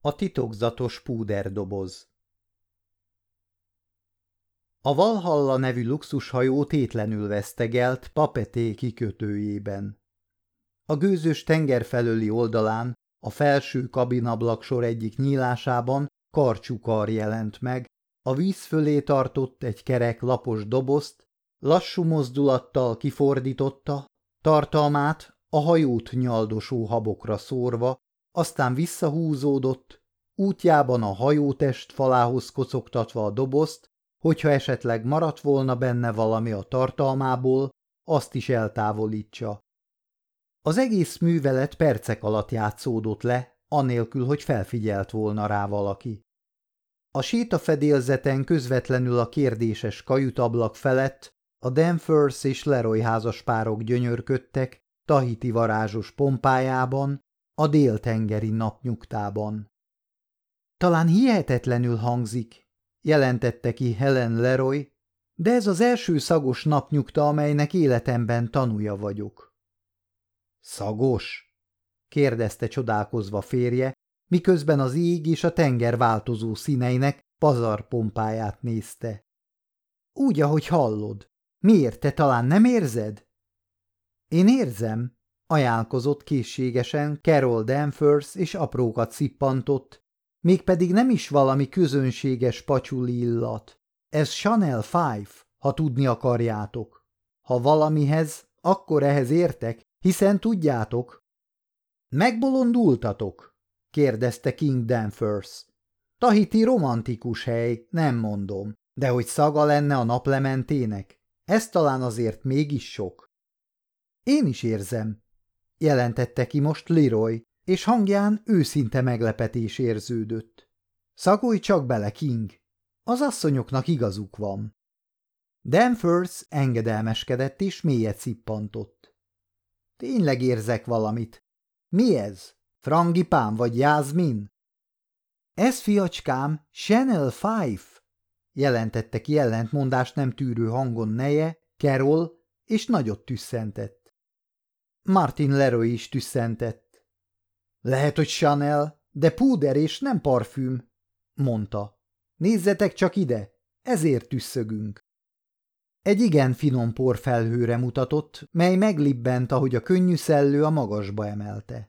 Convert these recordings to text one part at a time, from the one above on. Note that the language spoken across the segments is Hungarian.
A titokzatos púderdoboz. A Valhalla nevű luxushajó tétlenül vesztegelt Papeete kikötőjében. A gőzös tenger felőli oldalán, a felső kabinablak-sor egyik nyílásában karcsú jelent meg, a víz fölé tartott egy kerek lapos dobozt, lassú mozdulattal kifordította, tartalmát a hajót nyaldosó habokra szórva, aztán visszahúzódott, útjában a hajótest falához kocogtatva a dobozt, hogyha esetleg maradt volna benne valami a tartalmából, azt is eltávolítsa. Az egész művelet percek alatt játszódott le, anélkül, hogy felfigyelt volna rá valaki. A sétafedélzeten közvetlenül a kérdéses kajutablak felett a Danvers és Leroy házaspárok gyönyörködtek Tahiti varázsos pompájában, a déltengeri napnyugtában. Talán hihetetlenül hangzik, jelentette ki Helen Leroy, de ez az első szagos napnyugta, amelynek életemben tanúja vagyok. Szagos? kérdezte csodálkozva férje, miközben az ég és a tenger változó színeinek pazarpompáját nézte. Úgy, ahogy hallod. Miért, te talán nem érzed? Én érzem, ajánlkozott készségesen Carol Danvers, és aprókat szippantott, mégpedig nem is valami közönséges pacsuli illat. Ez Chanel 5, ha tudni akarjátok. Ha valamihez, akkor ehhez értek, hiszen tudjátok. Megbolondultatok? kérdezte King Danvers. Tahiti romantikus hely, nem mondom, de hogy szaga lenne a naplementének, ez talán azért mégis sok. Én is érzem, jelentette ki most Leroy, és hangján őszinte meglepetés érződött. Szagolj csak bele, King, az asszonyoknak igazuk van. Danvers engedelmeskedett és mélyet szippantott. Tényleg érzek valamit. Mi ez? Frangipán vagy Jászmin? Ez, fiacskám, Chanel 5, jelentette ki ellentmondást nem tűrő hangon neje, Carol, és nagyot tüsszentett. Martin Leroy is tüsszentett. Lehet, hogy Chanel, de púder és nem parfüm, mondta. Nézzetek csak ide, ezért tüsszögünk. Egy igen finom porfelhőre mutatott, mely meglibbent, ahogy a könnyű szellő a magasba emelte.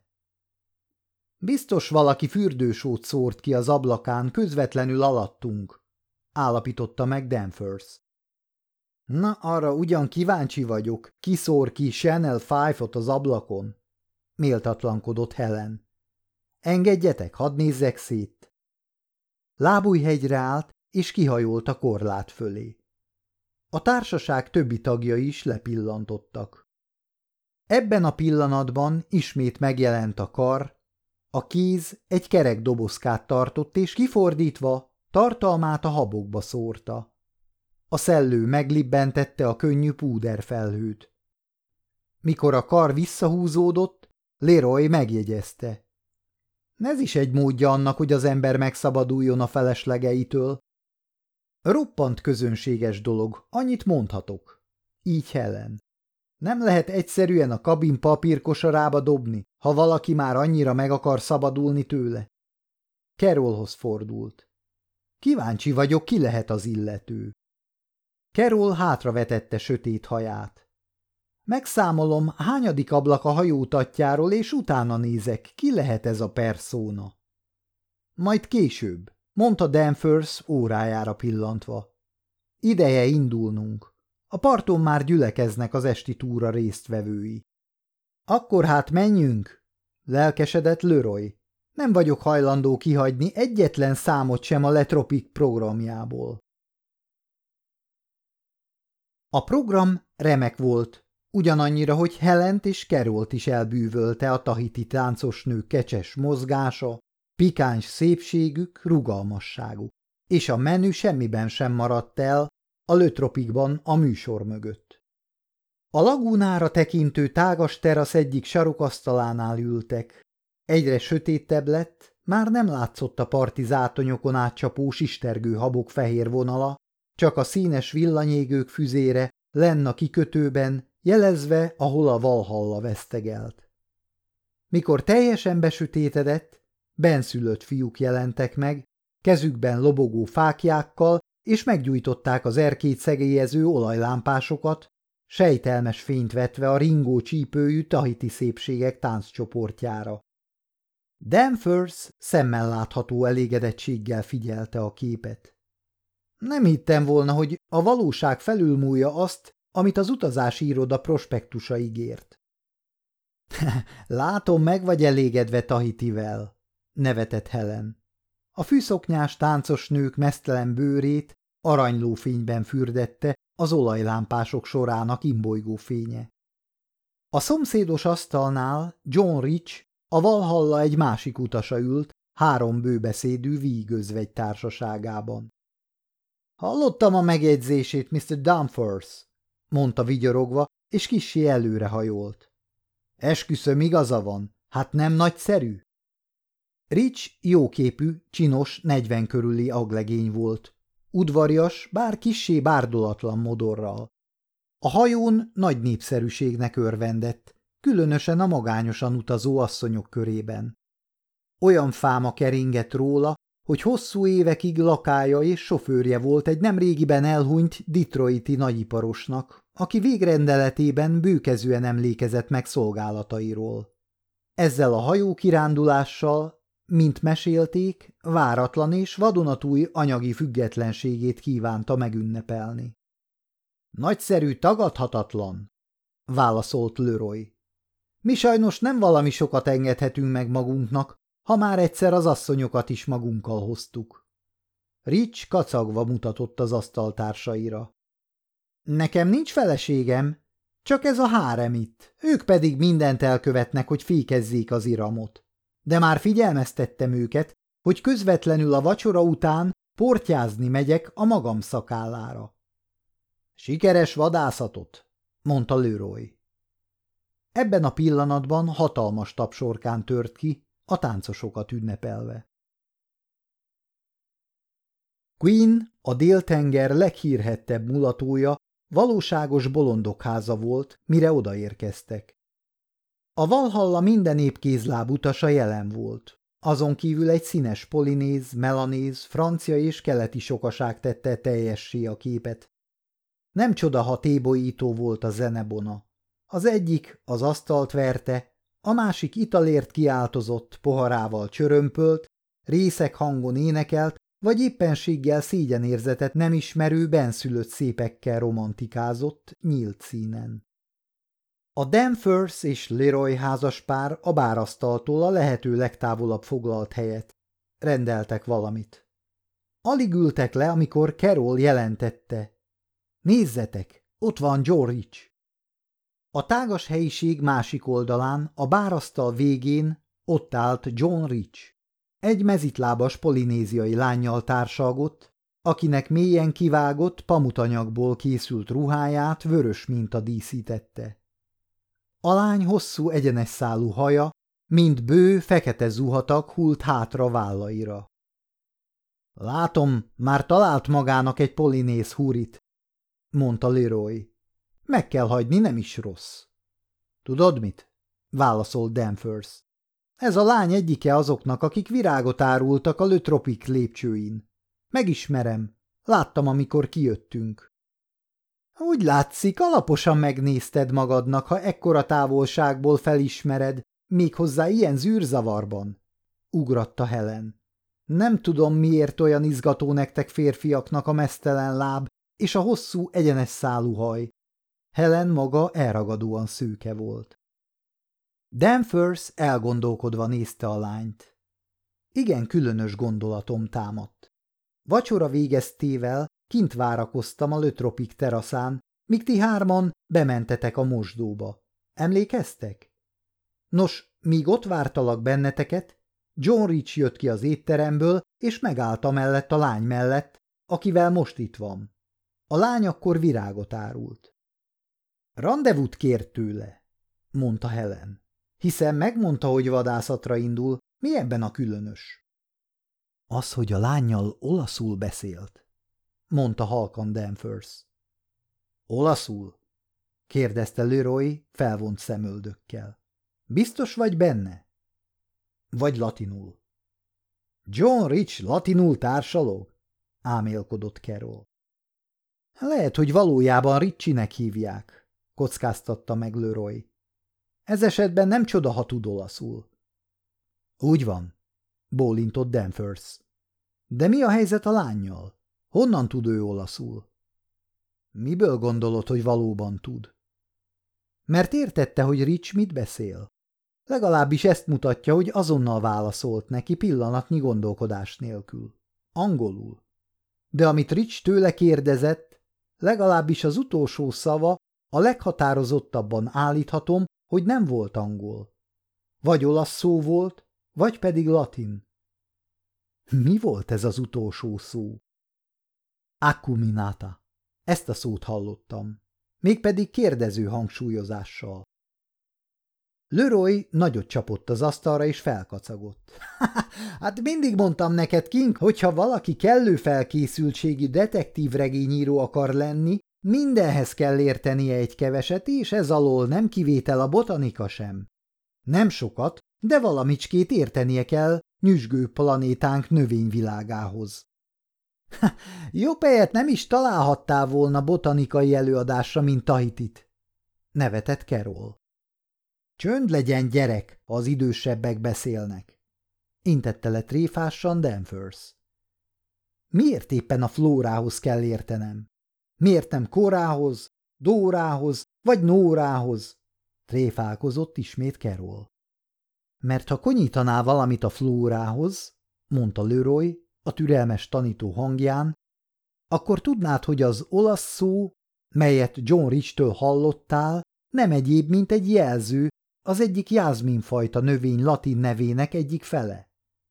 Biztos valaki fürdősót szórt ki az ablakán közvetlenül alattunk, állapította meg Danvers. Na, arra ugyan kíváncsi vagyok, ki szór ki Chanel 5-ot az ablakon, méltatlankodott Helen. Engedjetek, hadd nézzek szét. Lábújhegyre állt, és kihajolt a korlát fölé. A társaság többi tagjai is lepillantottak. Ebben a pillanatban ismét megjelent a kar, a kéz egy kerek dobozkát tartott, és kifordítva tartalmát a habokba szórta. A szellő meglibbentette a könnyű púderfelhőt. Mikor a kar visszahúzódott, Leroy megjegyezte. Ez is egy módja annak, hogy az ember megszabaduljon a feleslegeitől. Roppant közönséges dolog, annyit mondhatok. Így Helen. Nem lehet egyszerűen a kabin papírkosarába dobni, ha valaki már annyira meg akar szabadulni tőle. Carolhoz fordult. Kíváncsi vagyok, ki lehet az illető. Carol hátravetette sötét haját. Megszámolom, hányadik ablak a hajótatjáról, és utána nézek, ki lehet ez a perszóna. Majd később, mondta Danvers órájára pillantva. Ideje indulnunk. A parton már gyülekeznek az esti túra résztvevői. Akkor hát menjünk, lelkesedett Leroy. Nem vagyok hajlandó kihagyni egyetlen számot sem a Letropik programjából. A program remek volt, ugyanannyira, hogy Helent és Carolt is elbűvölte a tahiti táncosnők kecses mozgása, pikáns szépségük, rugalmasságuk, és a menü semmiben sem maradt el a Letropikban a műsor mögött. A lagúnára tekintő tágas terasz egyik sarokasztalánál ültek. Egyre sötétebb lett, már nem látszott a parti zátonyokon átcsapó sistergő habok fehér vonala, csak a színes villanyégők füzére lenn a kikötőben, jelezve, ahol a Valhalla vesztegelt. Mikor teljesen besötétedett, benszülött fiúk jelentek meg, kezükben lobogó fáklyákkal, és meggyújtották az erkélyt szegélyező olajlámpásokat, sejtelmes fényt vetve a ringó csípőjű tahiti szépségek tánccsoportjára. Danvers szemmel látható elégedettséggel figyelte a képet. Nem hittem volna, hogy a valóság felülmúlja azt, amit az utazási iroda prospektusa ígért. Látom, meg vagy elégedve Tahitivel, nevetett Helen. A fűszoknyás táncos nők meztelen bőrét aranylófényben fürdette az olajlámpások sorának imbolygó fénye. A szomszédos asztalnál John Rich, a Valhalla egy másik utasa ült, 3 bőbeszédű vígözvegy társaságában. Hallottam a megjegyzését, Mr. Danvers, mondta vigyorogva, és kissé előrehajolt. Esküszöm, igaza van, hát nem nagyszerű? Rich jóképű, csinos, 40 körüli aglegény volt. Udvarias, bár kissé bárdolatlan modorral. A hajón nagy népszerűségnek örvendett, különösen a magányosan utazó asszonyok körében. Olyan fáma keringett róla, hogy hosszú évekig lakálya és sofőrje volt egy nemrégiben elhunyt detroiti nagyiparosnak, aki végrendeletében bőkezűen emlékezett meg szolgálatairól. Ezzel a hajókirándulással, mint mesélték, váratlan és vadonatúj anyagi függetlenségét kívánta megünnepelni. Nagyszerű, tagadhatatlan, válaszolt Leroy. Mi sajnos nem valami sokat engedhetünk meg magunknak, ha már egyszer az asszonyokat is magunkkal hoztuk. Rich kacagva mutatott az asztaltársaira. Nekem nincs feleségem, csak ez a hárem itt, ők pedig mindent elkövetnek, hogy fékezzék az iramot. De már figyelmeztettem őket, hogy közvetlenül a vacsora után portyázni megyek a magam szakállára. Sikeres vadászatot, mondta Leroy. Ebben a pillanatban hatalmas tapsorkán tört ki, a táncosokat ünnepelve. Queen, a Dél-tenger leghírhettebb mulatója, valóságos bolondokháza volt, mire odaérkeztek. A Valhalla minden épkézláb utasa jelen volt. Azon kívül egy színes polinéz, melanéz, francia és keleti sokaság tette teljessé a képet. Nem csoda, ha tébolyító volt a zenebona. Az egyik az asztalt verte, a másik italért kiáltozott, poharával csörömpölt, részeg hangon énekelt, vagy éppenséggel szégyenérzetet nem ismerő benszülött szépekkel romantikázott nyílt színen. A Danvers és Leroy házaspár a bárasztaltól a lehető legtávolabb foglalt helyet. Rendeltek valamit. Alig ültek le, amikor Carol jelentette. Nézzetek, ott van Joe Rich. A tágas helyiség másik oldalán, a bárasztal végén ott állt John Rich. Egy mezitlábas polinéziai lánnyal társalgott, akinek mélyen kivágott pamutanyagból készült ruháját vörös minta díszítette. A lány hosszú egyenes szálú haja, mint bő, fekete zuhatag hult hátra vállaira. Látom, már talált magának egy polinéz húrit, mondta Leroy. Meg kell hagyni, nem is rossz. Tudod mit? Válaszolt Danvers. Ez a lány egyike azoknak, akik virágot árultak a Le Tropique lépcsőin. Megismerem. Láttam, amikor kijöttünk. Úgy látszik, alaposan megnézted magadnak, ha ekkora távolságból felismered, méghozzá ilyen zűrzavarban, ugratta Helen. Nem tudom, miért olyan izgató nektek férfiaknak a meztelen láb és a hosszú egyenes szálú haj. Helen maga elragadóan szőke volt. Danvers elgondolkodva nézte a lányt. Igen különös gondolatom támadt. Vacsora végeztével kint várakoztam a Le Tropique teraszán, míg ti hárman bementetek a mosdóba. Emlékeztek? Nos, míg ott vártalak benneteket, John Rich jött ki az étteremből, és megállt amellett a lány mellett, akivel most itt van. A lány akkor virágot árult. Randevút kért tőle, mondta Helen. Hiszen megmondta, hogy vadászatra indul, mi ebben a különös? Az, hogy a lánnyal olaszul beszélt, mondta halkan Danvers. Olaszul? kérdezte Leroy felvont szemöldökkel. Biztos vagy benne? Vagy latinul? John Rich latinul társalog? Ámélkodott Carol. Lehet, hogy valójában Richie-nek hívják, kockáztatta meg Leroy. Ez esetben nem csoda, ha tud olaszul. Úgy van, bólintott Danvers. De mi a helyzet a lánnyal? Honnan tud ő olaszul? Miből gondolod, hogy valóban tud? Mert értette, hogy Rich mit beszél. Legalábbis ezt mutatja, hogy azonnal válaszolt neki pillanatnyi gondolkodás nélkül. Angolul. De amit Rich tőle kérdezett, legalábbis az utolsó szava, a leghatározottabban állíthatom, hogy nem volt angol. Vagy olasz szó volt, vagy pedig latin. Mi volt ez az utolsó szó? Acuminata. Ezt a szót hallottam. Mégpedig kérdező hangsúlyozással. Leroy nagyot csapott az asztalra és felkacagott. Hát mindig mondtam neked, King, hogyha valaki kellő felkészültségű detektívregényíró akar lenni, mindenhez kell értenie egy keveset, és ez alól nem kivétel a botanika sem. Nem sokat, de valamicskét értenie kell nyüzsgő planétánk növényvilágához. Jobb helyet nem is találhattál volna botanikai előadásra, mint Tahitit, nevetett Carol. Csönd legyen, gyerek, ha az idősebbek beszélnek, intette le tréfásan Danvers. Miért éppen a Flórához kell értenem? Miért nem Korához, Dórához vagy Nórához? Tréfálkozott ismét Carol. Mert ha konyítanál valamit a Flórához, mondta Leroy a türelmes tanító hangján, akkor tudnád, hogy az olasz szó, melyet John Rich-től hallottál, nem egyéb, mint egy jelző az egyik jázminfajta növény latin nevének egyik fele.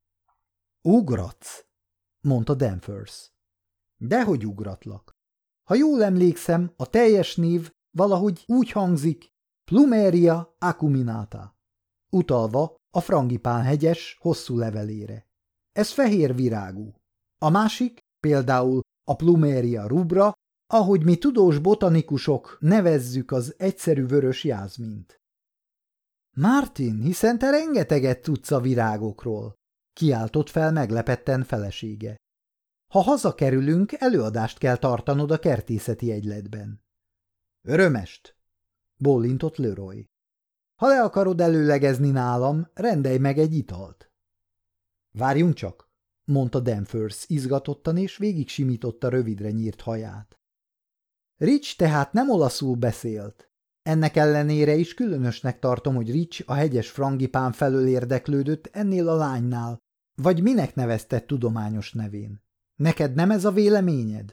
Ugratsz, mondta Danvers. Dehogy ugratlak. Ha jól emlékszem, a teljes név valahogy úgy hangzik, Plumeria acuminata, utalva a frangipán-hegyes hosszú levelére. Ez fehér virágú. A másik, például a Plumeria rubra, ahogy mi tudós botanikusok nevezzük az egyszerű vörös jázmint. Martin, hiszen te rengeteget tudsz a virágokról, kiáltott fel meglepetten felesége. Ha hazakerülünk, előadást kell tartanod a kertészeti egyletben. Örömest, bólintott Leroy. Ha le akarod előlegezni nálam, rendelj meg egy italt. Várjunk csak, mondta Danvers izgatottan, és végig simította rövidre nyírt haját. Rich tehát nem olaszul beszélt. Ennek ellenére is különösnek tartom, hogy Rich a hegyes frangipán felől érdeklődött ennél a lánynál, vagy minek nevezted tudományos nevén. Neked nem ez a véleményed?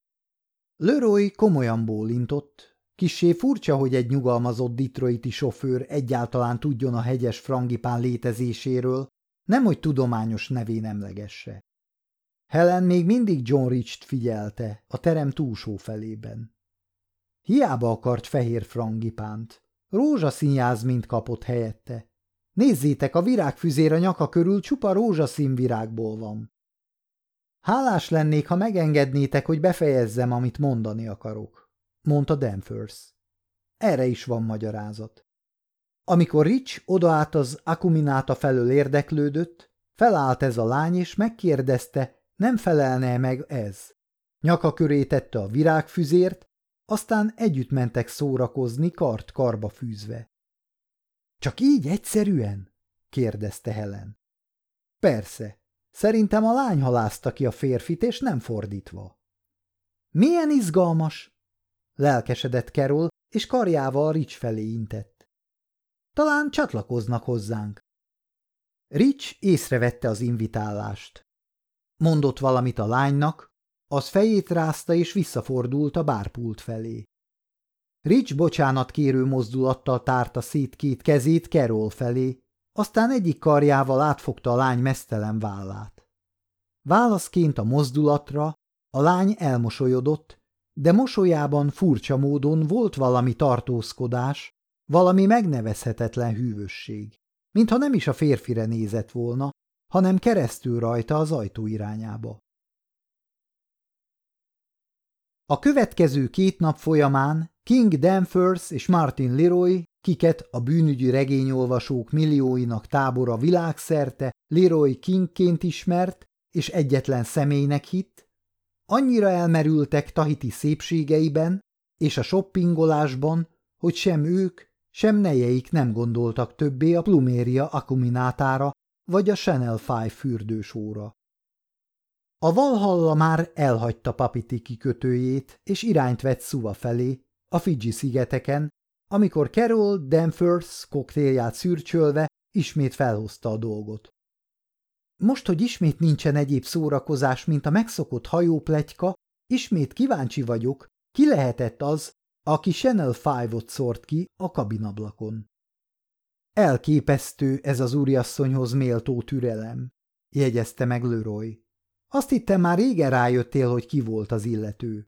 Leroy komolyan bólintott. Kissé furcsa, hogy egy nyugalmazott detroiti sofőr egyáltalán tudjon a hegyes frangipán létezéséről, nemhogy tudományos nevén emlegesse. Helen még mindig John Rich-t figyelte a terem túlsó felében. Hiába akart fehér frangipánt. Rózsaszín jázmint kapott helyette. Nézzétek, a virágfüzér a nyaka körül csupa rózsaszín virágból van. Hálás lennék, ha megengednétek, hogy befejezzem, amit mondani akarok, mondta Danvers. Erre is van magyarázat. Amikor Rich odaállt az Acuminata felől érdeklődött, felállt ez a lány, és megkérdezte, nem felelne meg ez. Nyaka köré tette a virágfüzért, aztán együtt mentek szórakozni, kart karba fűzve. Csak így egyszerűen? kérdezte Helen. Persze, szerintem a lány halázta ki a férfit, és nem fordítva. Milyen izgalmas! Lelkesedett Carol, és karjával Rich felé intett. Talán csatlakoznak hozzánk. Rich észrevette az invitálást. Mondott valamit a lánynak, az fejét rázta és visszafordult a bárpult felé. Rich bocsánatkérő mozdulattal tárta szét két kezét Carol felé, aztán egyik karjával átfogta a lány meztelen vállát. Válaszként a mozdulatra a lány elmosolyodott, de mosolyában furcsa módon volt valami tartózkodás, valami megnevezhetetlen hűvösség, mintha nem is a férfire nézett volna, hanem keresztül rajta az ajtó irányába. A következő 2 nap folyamán King Danvers és Martin Leroy kiket a bűnügyi regényolvasók millióinak tábora világszerte Leroy Kingként ismert és egyetlen személynek hitt, annyira elmerültek Tahiti szépségeiben és a shoppingolásban, hogy sem ők, sem nejeik nem gondoltak többé a Plumeria Acuminatára vagy a Chanel 5 fürdősóra. A Valhalla már elhagyta Papiti kikötőjét, és irányt vett Suva felé, a Fidzsi-szigeteken, amikor Carol Danvers koktélját szürcsölve ismét felhozta a dolgot. Most, hogy ismét nincsen egyéb szórakozás, mint a megszokott hajópletyka, ismét kíváncsi vagyok, ki lehetett az, aki Chanel 5-ot szórt ki a kabinablakon. Elképesztő ez az úriasszonyhoz méltó türelem, jegyezte meg Leroy. Azt hittem, már régen rájöttél, hogy ki volt az illető.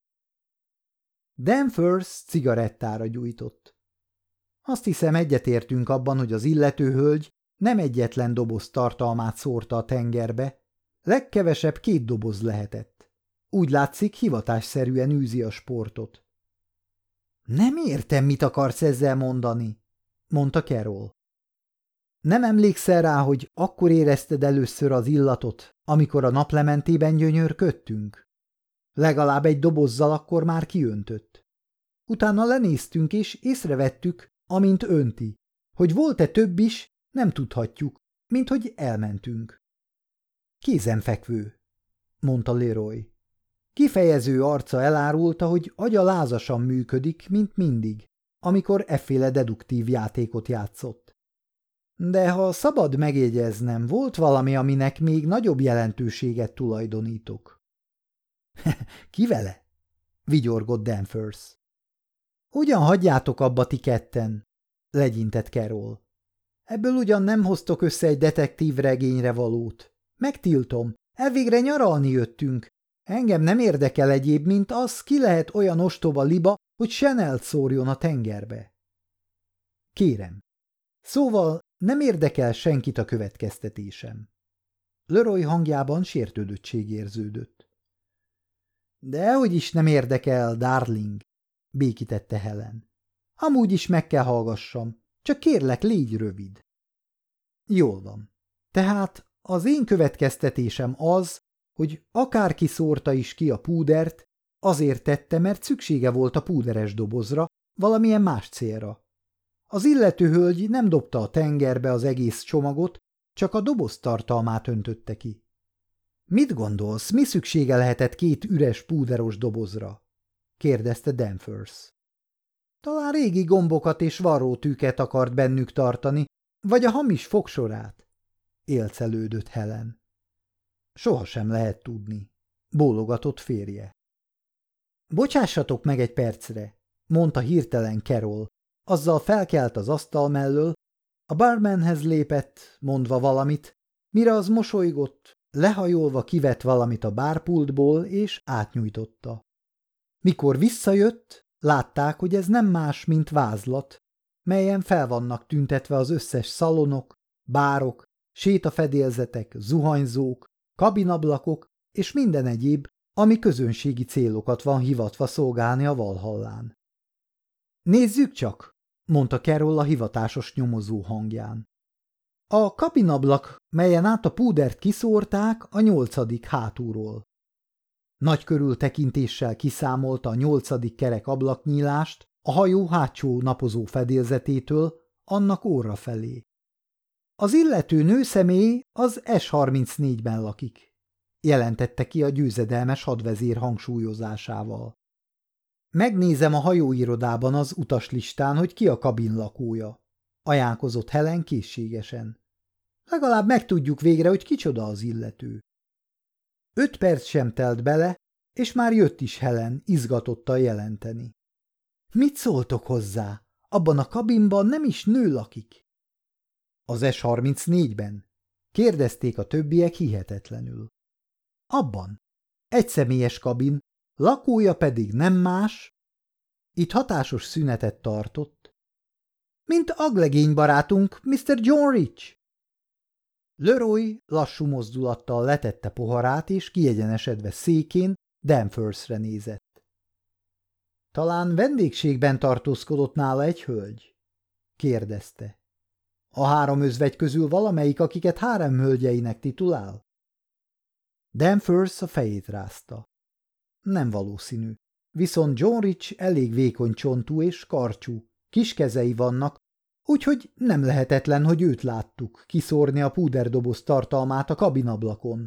Danvers cigarettára gyújtott. Azt hiszem, egyetértünk abban, hogy az illető hölgy nem egyetlen doboz tartalmát szórta a tengerbe, legkevesebb 2 doboz lehetett. Úgy látszik, hivatásszerűen űzi a sportot. Nem értem, mit akarsz ezzel mondani, mondta Carol. Nem emlékszel rá, hogy akkor érezted először az illatot, amikor a naplementében gyönyörködtünk? Legalább egy dobozzal akkor már kiöntött. Utána lenéztünk és észrevettük, amint önti. Hogy volt-e több is, nem tudhatjuk, mint hogy elmentünk. Kézenfekvő, mondta Leroy. Kifejező arca elárulta, hogy agya lázasan működik, mint mindig, amikor efféle deduktív játékot játszott. De ha szabad megjegyeznem, volt valami, aminek még nagyobb jelentőséget tulajdonítok. Ki vele? Vigyorgott Danvers. Ugyan hagyjátok abba ti ketten, legyintett Carol. Ebből ugyan nem hoztok össze egy detektív regényre valót. Megtiltom, elvégre nyaralni jöttünk. Engem nem érdekel egyéb, mint az, ki lehet olyan ostoba liba, hogy Chanel-t szórjon a tengerbe. Kérem. Szóval nem érdekel senkit a következtetésem. Leroy hangjában sértődöttség érződött. Dehogy is nem érdekel, darling, békítette Helen. Amúgy is meg kell hallgassam, csak kérlek, légy rövid. Jól van. Tehát az én következtetésem az, hogy akárki szórta is ki a púdert, azért tette, mert szüksége volt a púderes dobozra, valamilyen más célra. Az illető hölgy nem dobta a tengerbe az egész csomagot, csak a doboz tartalmát öntötte ki. Mit gondolsz, mi szüksége lehetett 2 üres púderos dobozra? Kérdezte Danvers. Talán régi gombokat és varrótűket akart bennük tartani, vagy a hamis fogsorát? Élcelődött Helen. Sohasem lehet tudni, bólogatott férje. Bocsássatok meg egy percre, mondta hirtelen Carol. Azzal felkelt az asztal mellől, a barmanhez lépett, mondva valamit, mire az mosolygott, lehajolva kivett valamit a bárpultból és átnyújtotta. Mikor visszajött, látták, hogy ez nem más, mint vázlat, melyen fel vannak tüntetve az összes szalonok, bárok, sétafedélzetek, zuhanyzók, kabinablakok és minden egyéb, ami közönségi célokat van hivatva szolgálni a Valhallán. Nézzük csak, mondta Carol a hivatásos nyomozó hangján. A kabinablak, melyen át a púdert kiszórták, a 8. hátulról. Nagy körültekintéssel kiszámolta a 8. kerek ablaknyílást a hajó hátsó napozó fedélzetétől annak orra felé. Az illető nőszemély az S34-ben lakik, jelentette ki a győzedelmes hadvezér hangsúlyozásával. Megnézem a hajóirodában az utaslistán, hogy ki a kabin lakója, ajánlkozott Helen készségesen. Legalább megtudjuk végre, hogy kicsoda az illető. 5 perc sem telt bele, és már jött is Helen, izgatottan jelenteni. Mit szóltok hozzá? Abban a kabinban nem is nő lakik. Az S34-ben? Kérdezték a többiek hihetetlenül. Abban. Egyszemélyes kabin, lakója pedig nem más. Itt hatásos szünetet tartott. Mint aglegény barátunk, Mr. John Rich. Leroy lassú mozdulattal letette poharát, és kiegyenesedve székén Danversre nézett. Talán vendégségben tartózkodott nála egy hölgy? kérdezte. A 3 özvegy közül valamelyik, akiket háremhölgyeinek titulál? Danvers a fejét rázta. Nem valószínű. Viszont John Rich elég vékony csontú és karcsú, kis kezei vannak, úgyhogy nem lehetetlen, hogy őt láttuk kiszórni a púderdoboz tartalmát a kabinablakon.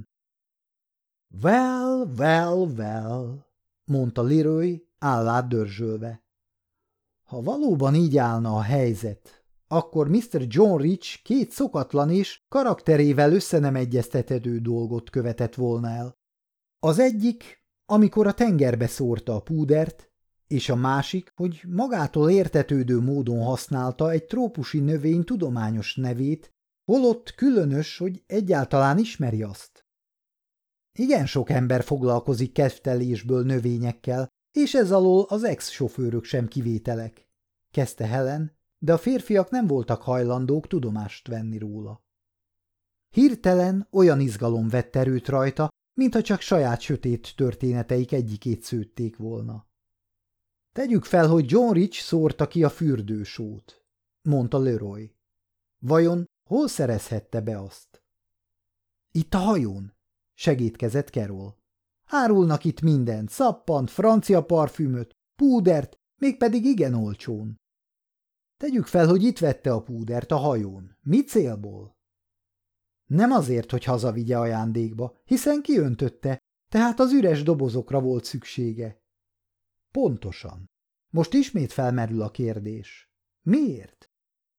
Well, well, well, mondta Leroy, állát dörzsölve. Ha valóban így állna a helyzet, akkor Mr. John Rich 2 szokatlan és karakterével össze nem egyeztethető dolgot követett volna el. Az egyik, amikor a tengerbe szórta a púdert, és a másik, hogy magától értetődő módon használta egy trópusi növény tudományos nevét, holott különös, hogy egyáltalán ismeri azt. Igen sok ember foglalkozik kedvtelésből növényekkel, és ez alól az ex-sofőrök sem kivételek, kezdte Helen, de a férfiak nem voltak hajlandók tudomást venni róla. Hirtelen olyan izgalom vett erőt rajta, mintha csak saját sötét történeteik egyikét szőtték volna. Tegyük fel, hogy John Rich szórta ki a fürdősót, mondta Leroy. Vajon hol szerezhette be azt? Itt a hajón, segítkezett Carol. Árulnak itt mindent, szappant, francia parfümöt, púdert, mégpedig igen olcsón. Tegyük fel, hogy itt vette a púdert a hajón. Mi célból? Nem azért, hogy hazavigye ajándékba, hiszen kiöntötte, tehát az üres dobozokra volt szüksége. Pontosan. Most ismét felmerül a kérdés. Miért?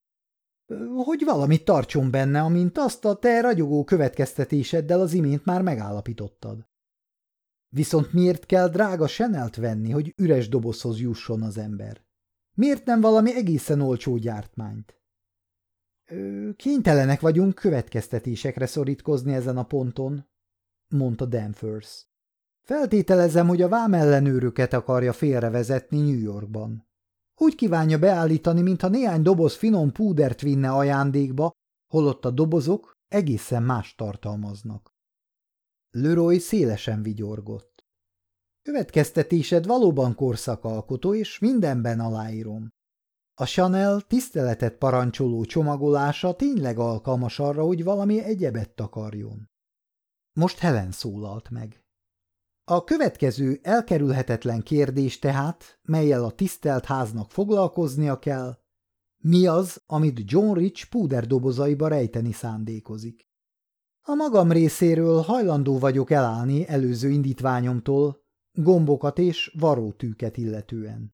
Hogy valamit tartson benne, amint azt a te ragyogó következtetéseddel az imént már megállapítottad. Viszont miért kell drága Chanelt venni, hogy üres dobozhoz jusson az ember? Miért nem valami egészen olcsó gyártmányt? Kénytelenek vagyunk következtetésekre szorítkozni ezen a ponton, mondta Danvers. Feltételezem, hogy a vámellenőröket akarja félrevezetni New Yorkban. Úgy kívánja beállítani, mintha néhány doboz finom púdert vinne ajándékba, holott a dobozok egészen más tartalmaznak. Leroy szélesen vigyorgott. Következtetésed valóban korszakalkotó, és mindenben aláírom. A Chanel tiszteletet parancsoló csomagolása tényleg alkalmas arra, hogy valami egyebet takarjon. Most Helen szólalt meg. A következő elkerülhetetlen kérdés tehát, mellyel a tisztelt háznak foglalkoznia kell, mi az, amit John Rich púderdobozaiba rejteni szándékozik. A magam részéről hajlandó vagyok elállni előző indítványomtól, gombokat és varrótűket illetően.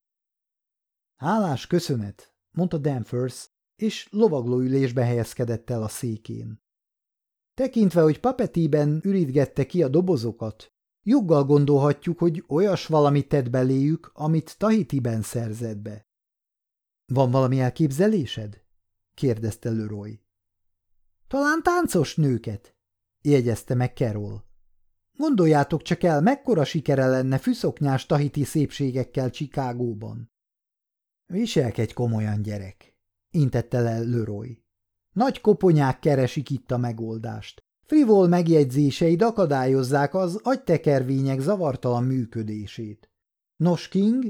Hálás köszönet, mondta Danvers, és lovaglóülésbe helyezkedett el a székén. Tekintve, hogy Papetyben ürítgette ki a dobozokat, joggal gondolhatjuk, hogy olyas valamit tett beléjük, amit Tahitiben szerzett be. Van valami elképzelésed? kérdezte Leroy. Talán táncos nőket, jegyezte meg Carol. Gondoljátok csak el, mekkora sikere lenne fűszoknyás tahiti szépségekkel Chicagóban. Viselkedj komolyan, gyerek, intette le Leroy. Nagy koponyák keresik itt a megoldást. Frivol megjegyzéseid akadályozzák az agytekervények zavartalan működését. Nos, King?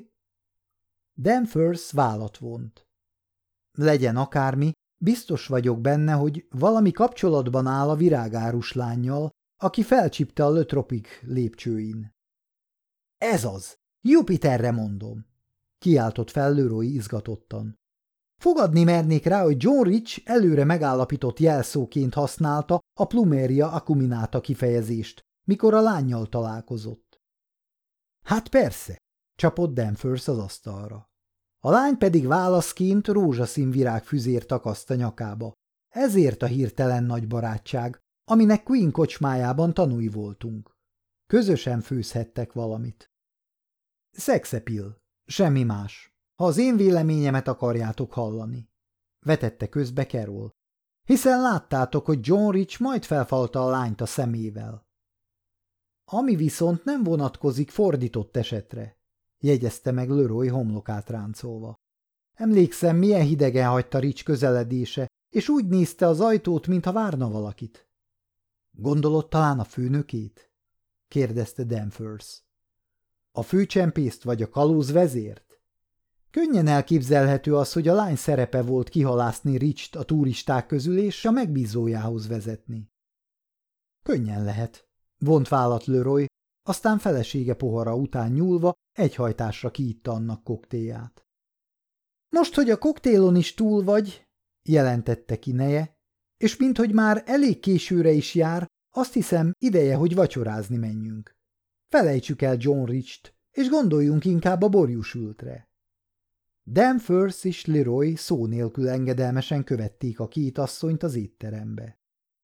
Danvers vállat vont. Legyen akármi, biztos vagyok benne, hogy valami kapcsolatban áll a virágárus lánnyal, aki felcsípte a Le Tropic lépcsőin. Ez az! Jupiterre mondom! Kiáltott fel Leroy izgatottan. Fogadni mernék rá, hogy John Rich előre megállapított jelszóként használta a plumeria acuminata kifejezést, mikor a lánnyal találkozott. Hát persze, csapott Danvers az asztalra. A lány pedig válaszként rózsaszín virágfüzért akaszt a nyakába. Ezért a hirtelen nagy barátság, aminek Queen kocsmájában tanúi voltunk. Közösen főzhettek valamit. Szexepil, semmi más. Ha az én véleményemet akarjátok hallani, vetette közbe Carol, hiszen láttátok, hogy John Rich majd felfalta a lányt a szemével. Ami viszont nem vonatkozik fordított esetre, jegyezte meg Leroy homlokát ráncolva. Emlékszem, milyen hidegen hagyta Rich közeledése, és úgy nézte az ajtót, mintha várna valakit. Gondolod talán a főnökét? kérdezte Danvers. A főcsempészt vagy a kalóz vezért? Könnyen elképzelhető az, hogy a lány szerepe volt kihalászni Richt a turisták közül és a megbízójához vezetni. Könnyen lehet, vont vállat Leroy, aztán felesége pohara után nyúlva egyhajtásra kiitta annak koktélját. Most, hogy a koktélon is túl vagy, jelentette ki neje, és minthogy már elég későre is jár, azt hiszem, ideje, hogy vacsorázni menjünk. Felejtsük el John Richt, és gondoljunk inkább a borjúsültre. Danvers és Leroy szó nélkül engedelmesen követték a két asszonyt az étterembe.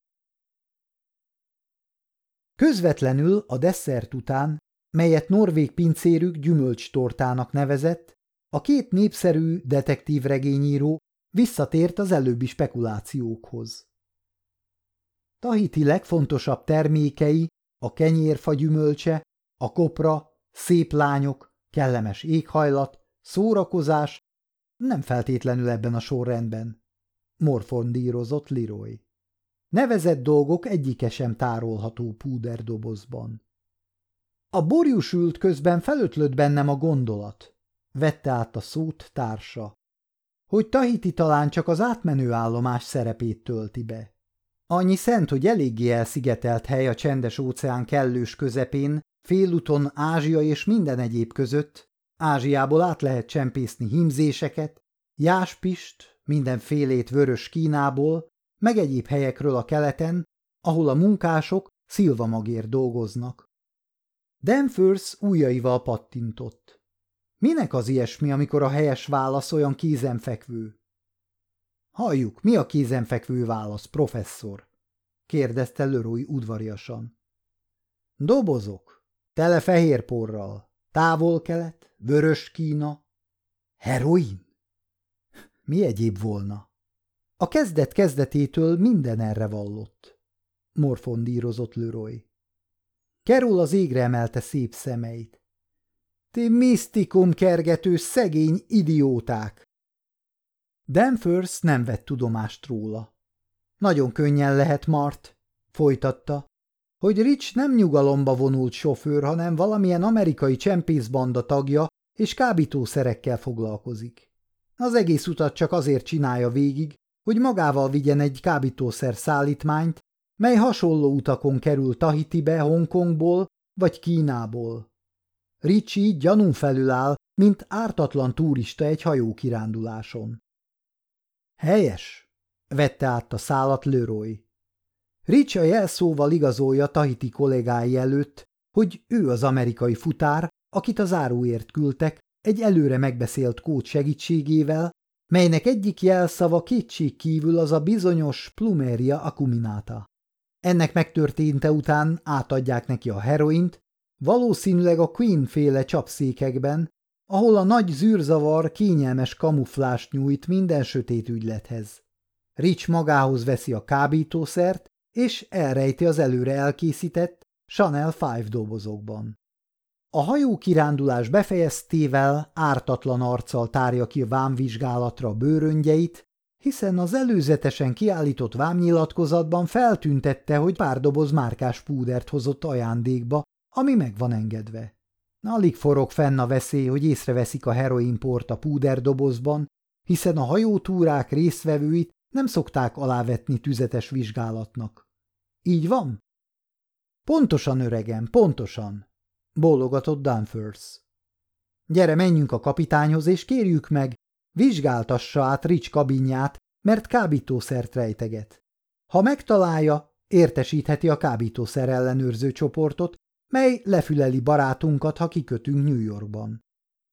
Közvetlenül a desszert után, melyet norvég pincérük gyümölcstortának nevezett, a két népszerű detektívregényíró visszatért az előbbi spekulációkhoz. Tahiti legfontosabb termékei a kenyérfa gyümölcse, a kopra, szép lányok, kellemes éghajlat, szórakozás, nem feltétlenül ebben a sorrendben, morfondírozott Leroy. Nevezett dolgok egyike sem tárolható púderdobozban. A borjúsült közben felötlött bennem a gondolat, vette át a szót társa, hogy Tahiti talán csak az átmenő állomás szerepét tölti be. Annyi szent, hogy eléggé elszigetelt hely a csendes óceán kellős közepén, félúton Ázsia és minden egyéb között, Ázsiából át lehet csempészni hímzéseket, jáspist, mindenfélét vörös Kínából, meg egyéb helyekről a keleten, ahol a munkások szilvamagért dolgoznak. Danvers ujjaival pattintott. Minek az ilyesmi, amikor a helyes válasz olyan kézenfekvő? Halljuk, mi a kézenfekvő válasz, professzor? Kérdezte Leroy udvariasan. Dobozok, tele fehér porral, Távol-Kelet, vörös Kína. Heroin? Mi egyéb volna? A kezdet kezdetétől minden erre vallott, morfondírozott Leroy. Carol az égre emelte szép szemeit. Ti misztikum kergető szegény idióták! Danvers nem vett tudomást róla. Nagyon könnyen lehet, Mart, folytatta, hogy Rich nem nyugalomba vonult sofőr, hanem valamilyen amerikai csempészbanda tagja, és kábítószerekkel foglalkozik. Az egész utat csak azért csinálja végig, hogy magával vigyen egy kábítószer szállítmányt, mely hasonló utakon kerül Tahitibe, Hongkongból vagy Kínából. Rich így gyanún felül áll, mint ártatlan turista egy hajókiránduláson. Helyes, vette át a szálat Leroy. Rich a jelszóval igazolja Tahiti kollégái előtt, hogy ő az amerikai futár, akit az áruért küldtek, egy előre megbeszélt kód segítségével, melynek egyik jelszava kétségkívül az a bizonyos plumeria acuminata. Ennek megtörténte után átadják neki a heroint, valószínűleg a Queen-féle csapszékekben, ahol a nagy zűrzavar kényelmes kamuflást nyújt minden sötét ügylethez. Rich magához veszi a kábítószert, és elrejti az előre elkészített Chanel 5 dobozokban. A hajókirándulás befejeztével ártatlan arccal tárja ki a vámvizsgálatra a bőröngyeit, hiszen az előzetesen kiállított vámnyilatkozatban feltüntette, hogy pár doboz márkás púdert hozott ajándékba, ami meg van engedve. Alig forog fenn a veszély, hogy észreveszik a heroinport a púderdobozban, hiszen a hajótúrák résztvevőit nem szokták alávetni tüzetes vizsgálatnak. Így van? Pontosan, öregem, pontosan, bólogatott Danvers. Gyere, menjünk a kapitányhoz, és kérjük meg, vizsgáltassa át Rich kabinját, mert kábítószert rejteget. Ha megtalálja, értesítheti a kábítószer ellenőrző csoportot, mely lefüleli barátunkat, ha kikötünk New Yorkban.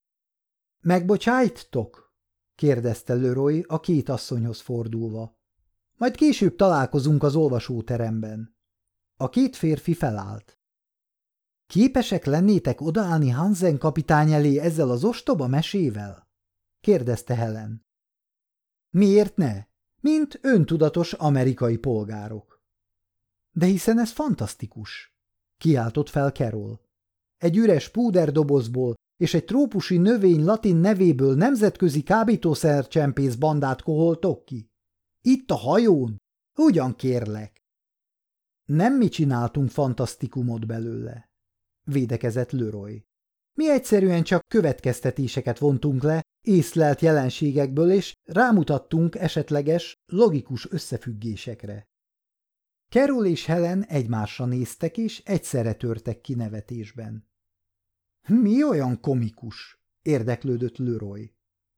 Megbocsájttok? Kérdezte Leroy a két asszonyhoz fordulva. Majd később találkozunk az olvasóteremben. A két férfi felállt. Képesek lennétek odaállni Hansen kapitány elé ezzel az ostoba mesével? Kérdezte Helen. Miért ne? Mint öntudatos amerikai polgárok. De hiszen ez fantasztikus, kiáltott fel Carol. Egy üres púderdobozból és egy trópusi növény latin nevéből nemzetközi kábítószercsempész bandát koholtok ki. Itt a hajón? Ugyan kérlek. Nem mi csináltunk fantasztikumot belőle, védekezett Leroy. Mi egyszerűen csak következtetéseket vontunk le észlelt jelenségekből, és rámutattunk esetleges, logikus összefüggésekre. Carol és Helen egymásra néztek, és egyszerre törtek ki nevetésben. Mi olyan komikus? Érdeklődött Leroy.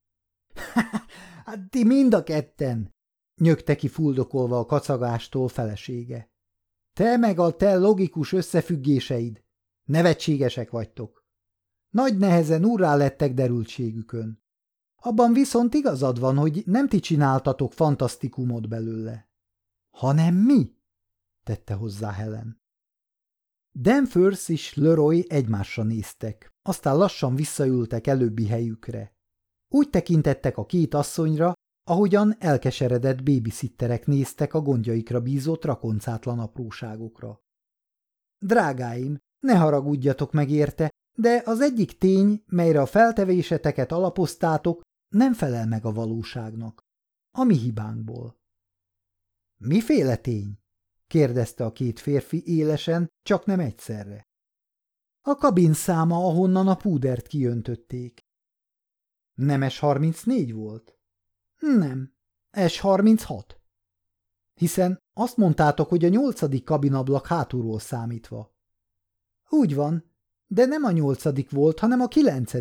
Hát ti mind a ketten, nyögte ki fuldokolva a kacagástól felesége. Te meg a te logikus összefüggéseid. Nevetségesek vagytok. Nagy nehezen úrrá lettek derültségükön. Abban viszont igazad van, hogy nem ti csináltatok fantasztikumot belőle. Hanem mi? Tette hozzá Helen. Danvers és Leroy egymásra néztek, aztán lassan visszaültek előbbi helyükre. Úgy tekintettek a két asszonyra, ahogyan elkeseredett babysitterek néztek a gondjaikra bízott rakoncátlan apróságokra. Drágáim, ne haragudjatok meg érte, de az egyik tény, melyre a feltevéseteket alapoztátok, nem felel meg a valóságnak. A mi hibánkból. Miféle tény? Kérdezte a két férfi élesen, csak nem egyszerre. A kabin száma, ahonnan a púdert kijöntötték. Nem S34 volt? Nem, S36. Hiszen azt mondtátok, hogy a 8. kabinablak hátulról számítva. Úgy van, de nem a 8. volt, hanem a 9.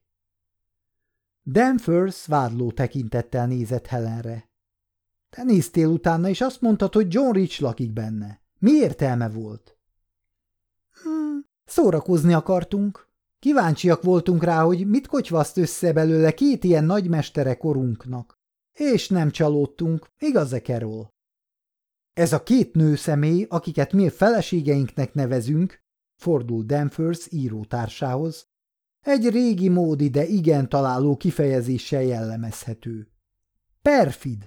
Danvers vádló tekintettel nézett Helenre. Te néztél utána, és azt mondtad, hogy John Rich lakik benne. Mi értelme volt? Szórakozni akartunk. Kíváncsiak voltunk rá, hogy mit kotyvaszt össze belőle két ilyen nagymestere korunknak. És nem csalódtunk, igaz-e, Carol? Ez a két nőszemély, akiket mi feleségeinknek nevezünk, fordult Danvers írótársához, egy régi módi, de igen találó kifejezéssel jellemezhető. Perfid!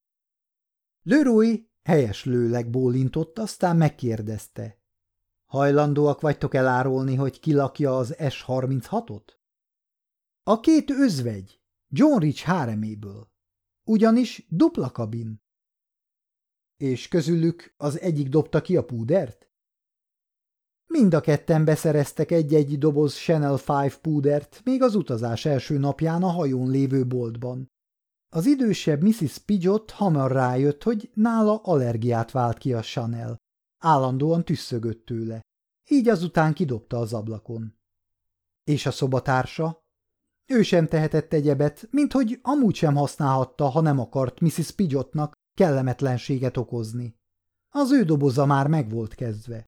Leroy helyeslőleg bólintott, aztán megkérdezte. Hajlandóak vagytok elárulni, hogy ki lakja az S36-ot? A két özvegy, John Rich háreméből. Ugyanis dupla kabin. És közülük az egyik dobta ki a púdert? Mind a ketten beszereztek egy-egy doboz Chanel 5 púdert még az utazás első napján a hajón lévő boltban. Az idősebb Mrs. Pidgeot hamar rájött, hogy nála allergiát vált ki a Chanel. Állandóan tüsszögött tőle. Így azután kidobta az ablakon. És a szobatársa? Ő sem tehetett egyebet, mint hogy amúgy sem használhatta, ha nem akart Mrs. Pidgeotnak kellemetlenséget okozni. Az ő doboza már meg volt kezdve.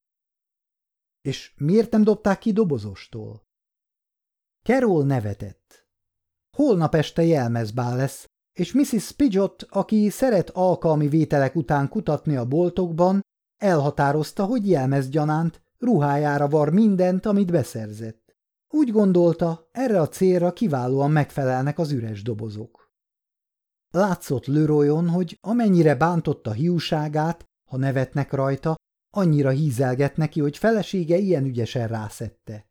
És miért nem dobták ki dobozostól? Carol nevetett. Holnap este jelmezbál lesz, és Mrs. Pidgeot, aki szeret alkalmi vételek után kutatni a boltokban, elhatározta, hogy jelmezgyanánt ruhájára var mindent, amit beszerzett. Úgy gondolta, erre a célra kiválóan megfelelnek az üres dobozok. Látszott Leroyon, hogy amennyire bántotta hiúságát, ha nevetnek rajta, annyira hízelgett neki, hogy felesége ilyen ügyesen rászedte.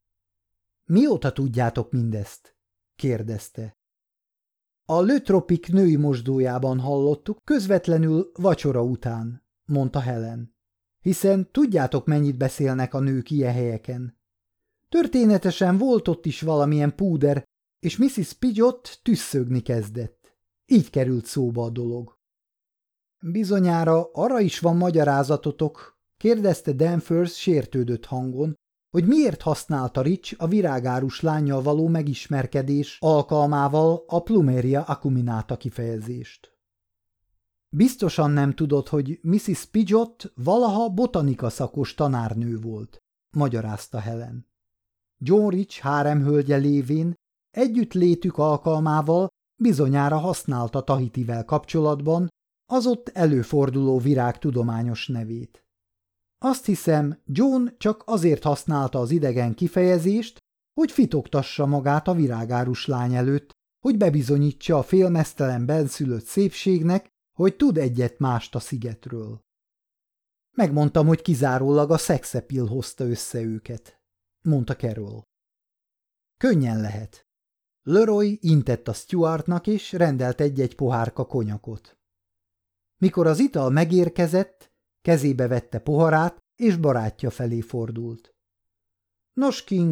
Mióta tudjátok mindezt? Kérdezte. A Le Tropique női mosdójában hallottuk, közvetlenül vacsora után, mondta Helen. Hiszen tudjátok, mennyit beszélnek a nők ilyen helyeken. Történetesen volt ott is valamilyen púder, és Mrs. Pidgeot tüsszögni kezdett. Így került szóba a dolog. Bizonyára arra is van magyarázatotok, kérdezte Danvers sértődött hangon, hogy miért használta Rich a virágárus lánnyal való megismerkedés alkalmával a plumeria acuminata kifejezést. Biztosan nem tudod, hogy Mrs. Pidgeot valaha botanika szakos tanárnő volt, magyarázta Helen. John Rich háremhölgye lévén együttlétük alkalmával bizonyára használta Tahitivel kapcsolatban az ott előforduló virág tudományos nevét. Azt hiszem, John csak azért használta az idegen kifejezést, hogy fitogtassa magát a virágárus lány előtt, hogy bebizonyítsa a félmeztelen benszülött szépségnek, hogy tud egyet mást a szigetről. Megmondtam, hogy kizárólag a szexepil hozta össze őket, mondta Carol. Könnyen lehet. Leroy intett a Stuartnak, és rendelt egy-egy pohárka konyakot. Mikor az ital megérkezett, kezébe vette poharát, és barátja felé fordult. Nos, King,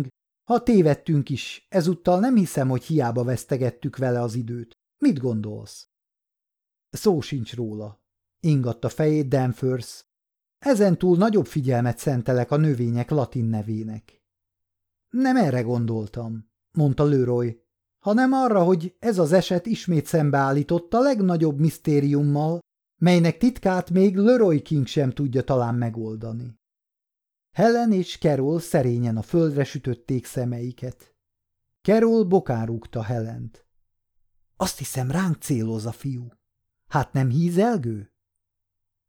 Ha tévedtünk is, ezúttal nem hiszem, hogy hiába vesztegettük vele az időt. Mit gondolsz? Szó sincs róla. Ingatta fejét Danvers. Ezentúl nagyobb figyelmet szentelek a növények latin nevének. Nem erre gondoltam, mondta Leroy, hanem arra, hogy ez az eset ismét szembeállított a legnagyobb misztériummal, melynek titkát még Leroy King sem tudja talán megoldani. Helen és Carol szerényen a földre sütötték szemeiket. Carol bokán rúgta Helent. Azt hiszem, ránk céloz a fiú. Hát nem hízelgő?